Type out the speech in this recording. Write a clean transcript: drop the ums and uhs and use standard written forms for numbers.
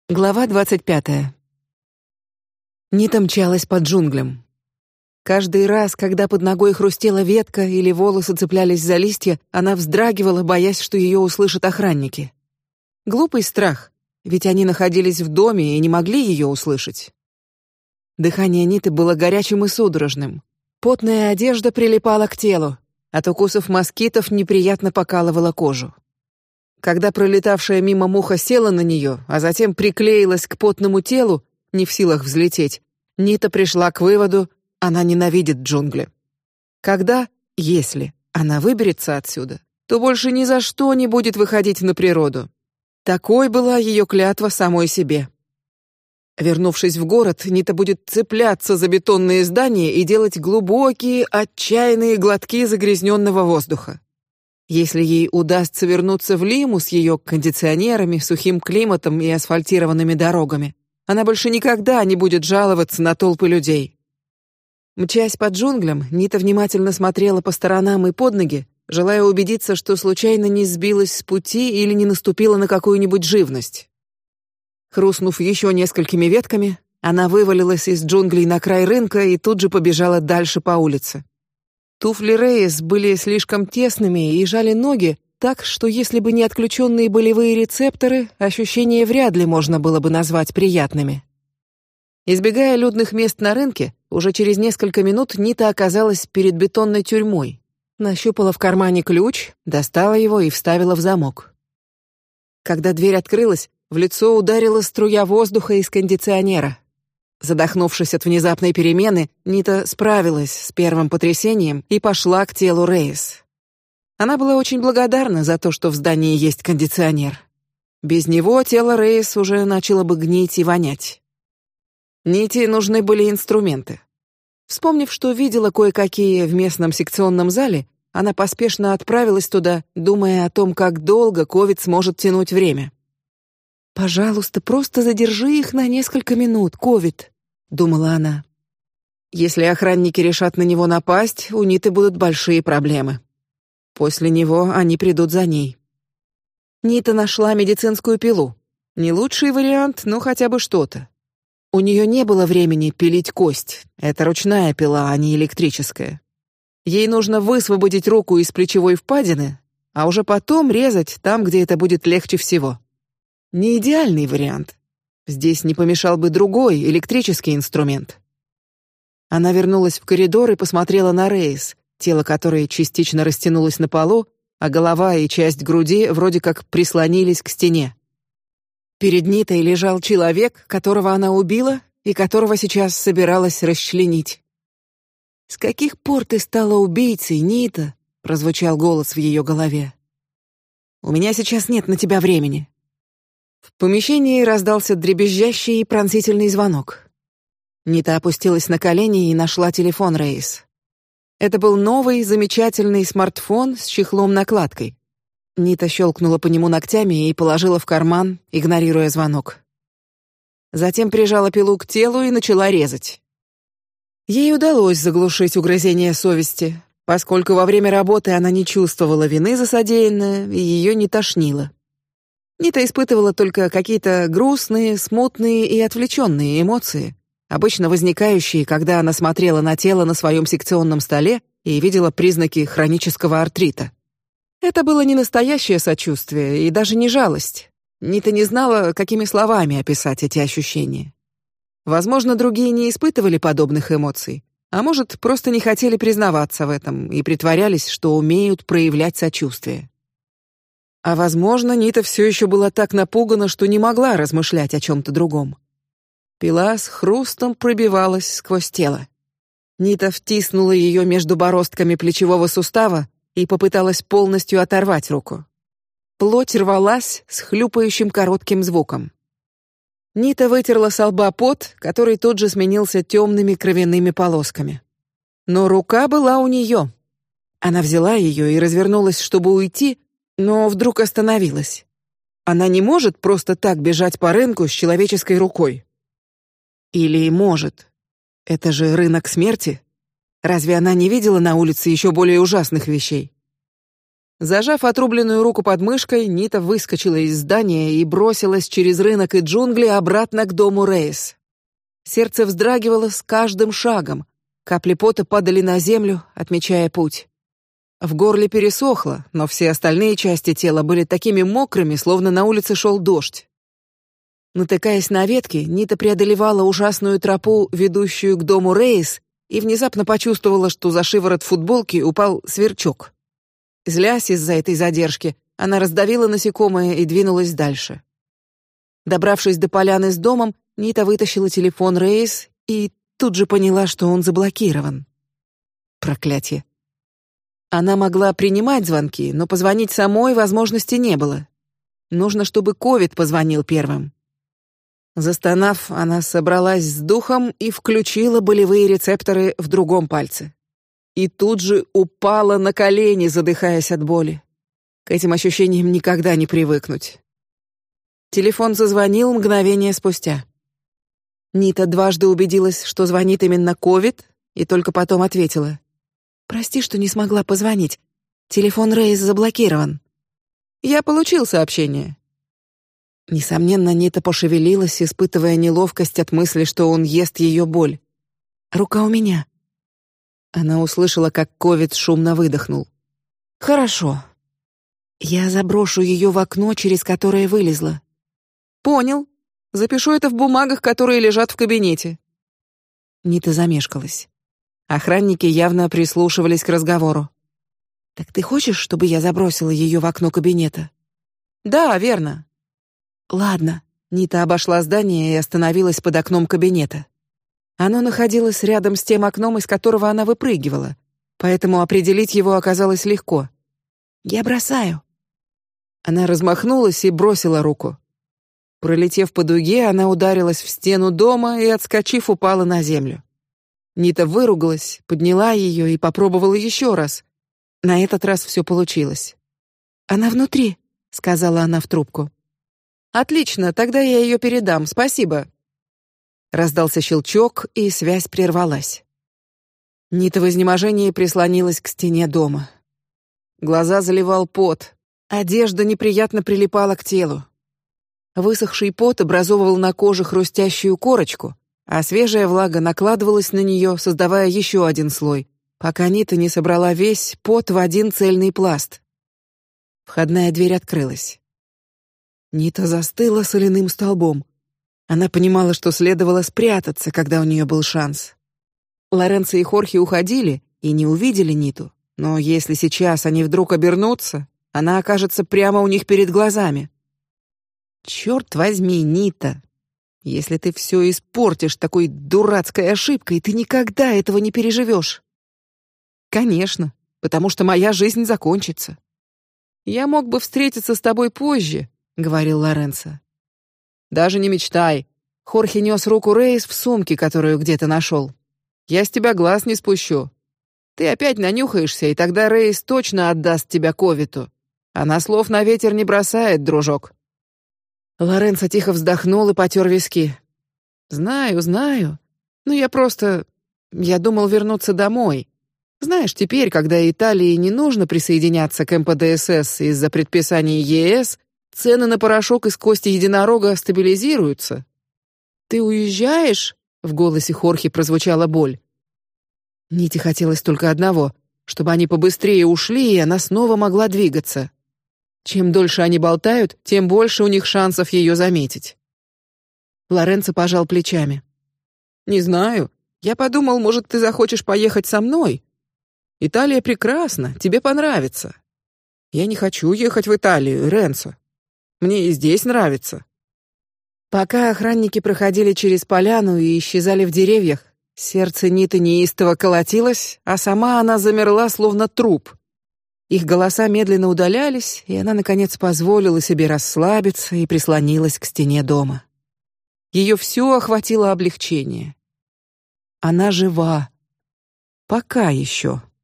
Глава 25. Нита мчалась по джунглям. Каждый раз, когда под ногой хрустела ветка или волосы цеплялись за листья, она вздрагивала, боясь, что ее услышат охранники. Глупый страх, ведь они находились в доме и не могли ее услышать. Дыхание Ниты было горячим и судорожным. Потная одежда прилипала к телу, от укусов москитов неприятно покалывала кожу. Когда пролетавшая мимо муха села на нее, а затем приклеилась к потному телу, не в силах взлететь, Нита пришла к выводу: она ненавидит джунгли. Если она выберется отсюда, то больше ни за что не будет выходить на природу. Такой была ее клятва самой себе. Вернувшись в город, Нита будет цепляться за бетонные здания и делать глубокие, отчаянные глотки загрязненного воздуха. Если ей удастся вернуться в Лиму с ее кондиционерами, сухим климатом и асфальтированными дорогами, она больше никогда не будет жаловаться на толпы людей. Мчась по джунглям, Нита внимательно смотрела по сторонам и под ноги, желая убедиться, что случайно не сбилась с пути или не наступила на какую-нибудь живность. Хрустнув еще несколькими ветками, она вывалилась из джунглей на край рынка и тут же побежала дальше по улице. Туфли Рейс были слишком тесными и жали ноги, так что если бы не отключенные болевые рецепторы, ощущения вряд ли можно было бы назвать приятными. Избегая людных мест на рынке, уже через несколько минут Нита оказалась перед бетонной тюрьмой. Нащупала в кармане ключ, достала его и вставила в замок. Когда дверь открылась, в лицо ударила струя воздуха из кондиционера. Задохнувшись от внезапной перемены, Нита справилась с первым потрясением и пошла к телу Рейс. Она была очень благодарна за то, что в здании есть кондиционер. Без него тело Рейс уже начало бы гнить и вонять. Ните нужны были инструменты. Вспомнив, что видела кое-какие в местном секционном зале, она поспешно отправилась туда, думая о том, как долго ковид сможет тянуть время. «Пожалуйста, просто задержи их на несколько минут, ковид», — думала она. Если охранники решат на него напасть, у Ниты будут большие проблемы. После него они придут за ней. Нита нашла медицинскую пилу. Не лучший вариант, но хотя бы что-то. У нее не было времени пилить кость. Это ручная пила, а не электрическая. Ей нужно высвободить руку из плечевой впадины, а уже потом резать там, где это будет легче всего. Не идеальный вариант. Здесь не помешал бы другой, электрический инструмент. Она вернулась в коридор и посмотрела на Рейс, тело которой частично растянулось на полу, а голова и часть груди вроде как прислонились к стене. Перед Нитой лежал человек, которого она убила и которого сейчас собиралась расчленить. «С каких пор ты стала убийцей, Нита?» — прозвучал голос в ее голове. «У меня сейчас нет на тебя времени». В помещении раздался дребезжащий и пронзительный звонок. Нита опустилась на колени и нашла телефон Рейс. Это был новый, замечательный смартфон с чехлом-накладкой. Нита щелкнула по нему ногтями и положила в карман, игнорируя звонок. Затем прижала пилу к телу и начала резать. Ей удалось заглушить угрызение совести, поскольку во время работы она не чувствовала вины за содеянное и ее не тошнило. Нита испытывала только какие-то грустные, смутные и отвлеченные эмоции, обычно возникающие, когда она смотрела на тело на своем секционном столе и видела признаки хронического артрита. Это было не настоящее сочувствие и даже не жалость. Нита не знала, какими словами описать эти ощущения. Возможно, другие не испытывали подобных эмоций, а может, просто не хотели признаваться в этом и притворялись, что умеют проявлять сочувствие. А возможно, Нита все еще была так напугана, что не могла размышлять о чем-то другом. Пила с хрустом пробивалась сквозь тело. Нита втиснула ее между бороздками плечевого сустава и попыталась полностью оторвать руку. Плоть рвалась с хлюпающим коротким звуком. Нита вытерла со лба пот, который тут же сменился темными кровяными полосками. Но рука была у нее. Она взяла ее и развернулась, чтобы уйти, но вдруг остановилась. Она не может просто так бежать по рынку с человеческой рукой. Или может? Это же рынок смерти. Разве она не видела на улице еще более ужасных вещей? Зажав отрубленную руку под мышкой, Нита выскочила из здания и бросилась через рынок и джунгли обратно к дому Рейс. Сердце вздрагивало с каждым шагом. Капли пота падали на землю, отмечая путь. В горле пересохло, но все остальные части тела были такими мокрыми, словно на улице шел дождь. Натыкаясь на ветки, Нита преодолевала ужасную тропу, ведущую к дому Рейс, и внезапно почувствовала, что за шиворот футболки упал сверчок. Злясь из-за этой задержки, она раздавила насекомое и двинулась дальше. Добравшись до поляны с домом, Нита вытащила телефон Рейс и тут же поняла, что он заблокирован. Проклятие. Она могла принимать звонки, но позвонить самой возможности не было. Нужно, чтобы Ковид позвонил первым. Застонав, она собралась с духом и включила болевые рецепторы в другом пальце. И тут же упала на колени, задыхаясь от боли. К этим ощущениям никогда не привыкнуть. Телефон зазвонил мгновение спустя. Нита дважды убедилась, что звонит именно Ковид, и только потом ответила: «Прости, что не смогла позвонить. Телефон Рейс заблокирован». «Я получил сообщение». Несомненно, Нита пошевелилась, испытывая неловкость от мысли, что он ест ее боль. «Рука у меня». Она услышала, как Ковид шумно выдохнул. «Хорошо. Я заброшу ее в окно, через которое вылезла». «Понял. Запишу это в бумагах, которые лежат в кабинете». Нита замешкалась. Охранники явно прислушивались к разговору. «Так ты хочешь, чтобы я забросила ее в окно кабинета?» «Да, верно». «Ладно». Нита обошла здание и остановилась под окном кабинета. Оно находилось рядом с тем окном, из которого она выпрыгивала, поэтому определить его оказалось легко. «Я бросаю». Она размахнулась и бросила руку. Пролетев по дуге, она ударилась в стену дома и, отскочив, упала на землю. Нита выругалась, подняла ее и попробовала еще раз. На этот раз все получилось. «Она внутри», — сказала она в трубку. «Отлично, тогда я ее передам, спасибо». Раздался щелчок, и связь прервалась. Нита в изнеможении прислонилась к стене дома. Глаза заливал пот, одежда неприятно прилипала к телу. Высохший пот образовывал на коже хрустящую корочку, а свежая влага накладывалась на нее, создавая еще один слой, пока Нита не собрала весь пот в один цельный пласт. Входная дверь открылась. Нита застыла соляным столбом. Она понимала, что следовало спрятаться, когда у нее был шанс. Лоренцо и Хорхе уходили и не увидели Ниту, но если сейчас они вдруг обернутся, она окажется прямо у них перед глазами. Черт возьми, Нита! Если ты все испортишь такой дурацкой ошибкой, ты никогда этого не переживешь. Конечно, потому что моя жизнь закончится. Я мог бы встретиться с тобой позже, говорил Лоренцо. Даже не мечтай. Хорхе нес руку Рейс в сумке, которую где-то нашел. Я с тебя глаз не спущу. Ты опять нанюхаешься, и тогда Рейс точно отдаст тебя Ковиту. Она слов на ветер не бросает, дружок. Лоренцо тихо вздохнул и потер виски. Знаю, но я думал вернуться домой. Знаешь, теперь, когда Италии не нужно присоединяться к МПДСС из-за предписаний ЕС, цены на порошок из кости единорога стабилизируются. Ты уезжаешь? В голосе Хорхе прозвучала боль. Ните хотелось только одного, чтобы они побыстрее ушли, и она снова могла двигаться. Чем дольше они болтают, тем больше у них шансов ее заметить. Лоренцо пожал плечами. Не знаю. Я подумал, может, ты захочешь поехать со мной. Италия прекрасна, тебе понравится. Я не хочу ехать в Италию, Ренцо. Мне и здесь нравится. Пока охранники проходили через поляну и исчезали в деревьях, сердце Ниты неистово колотилось, а сама она замерла, словно труп. Их голоса медленно удалялись, и она наконец позволила себе расслабиться и прислонилась к стене дома. Ее все охватило облегчение. Она жива. Пока еще.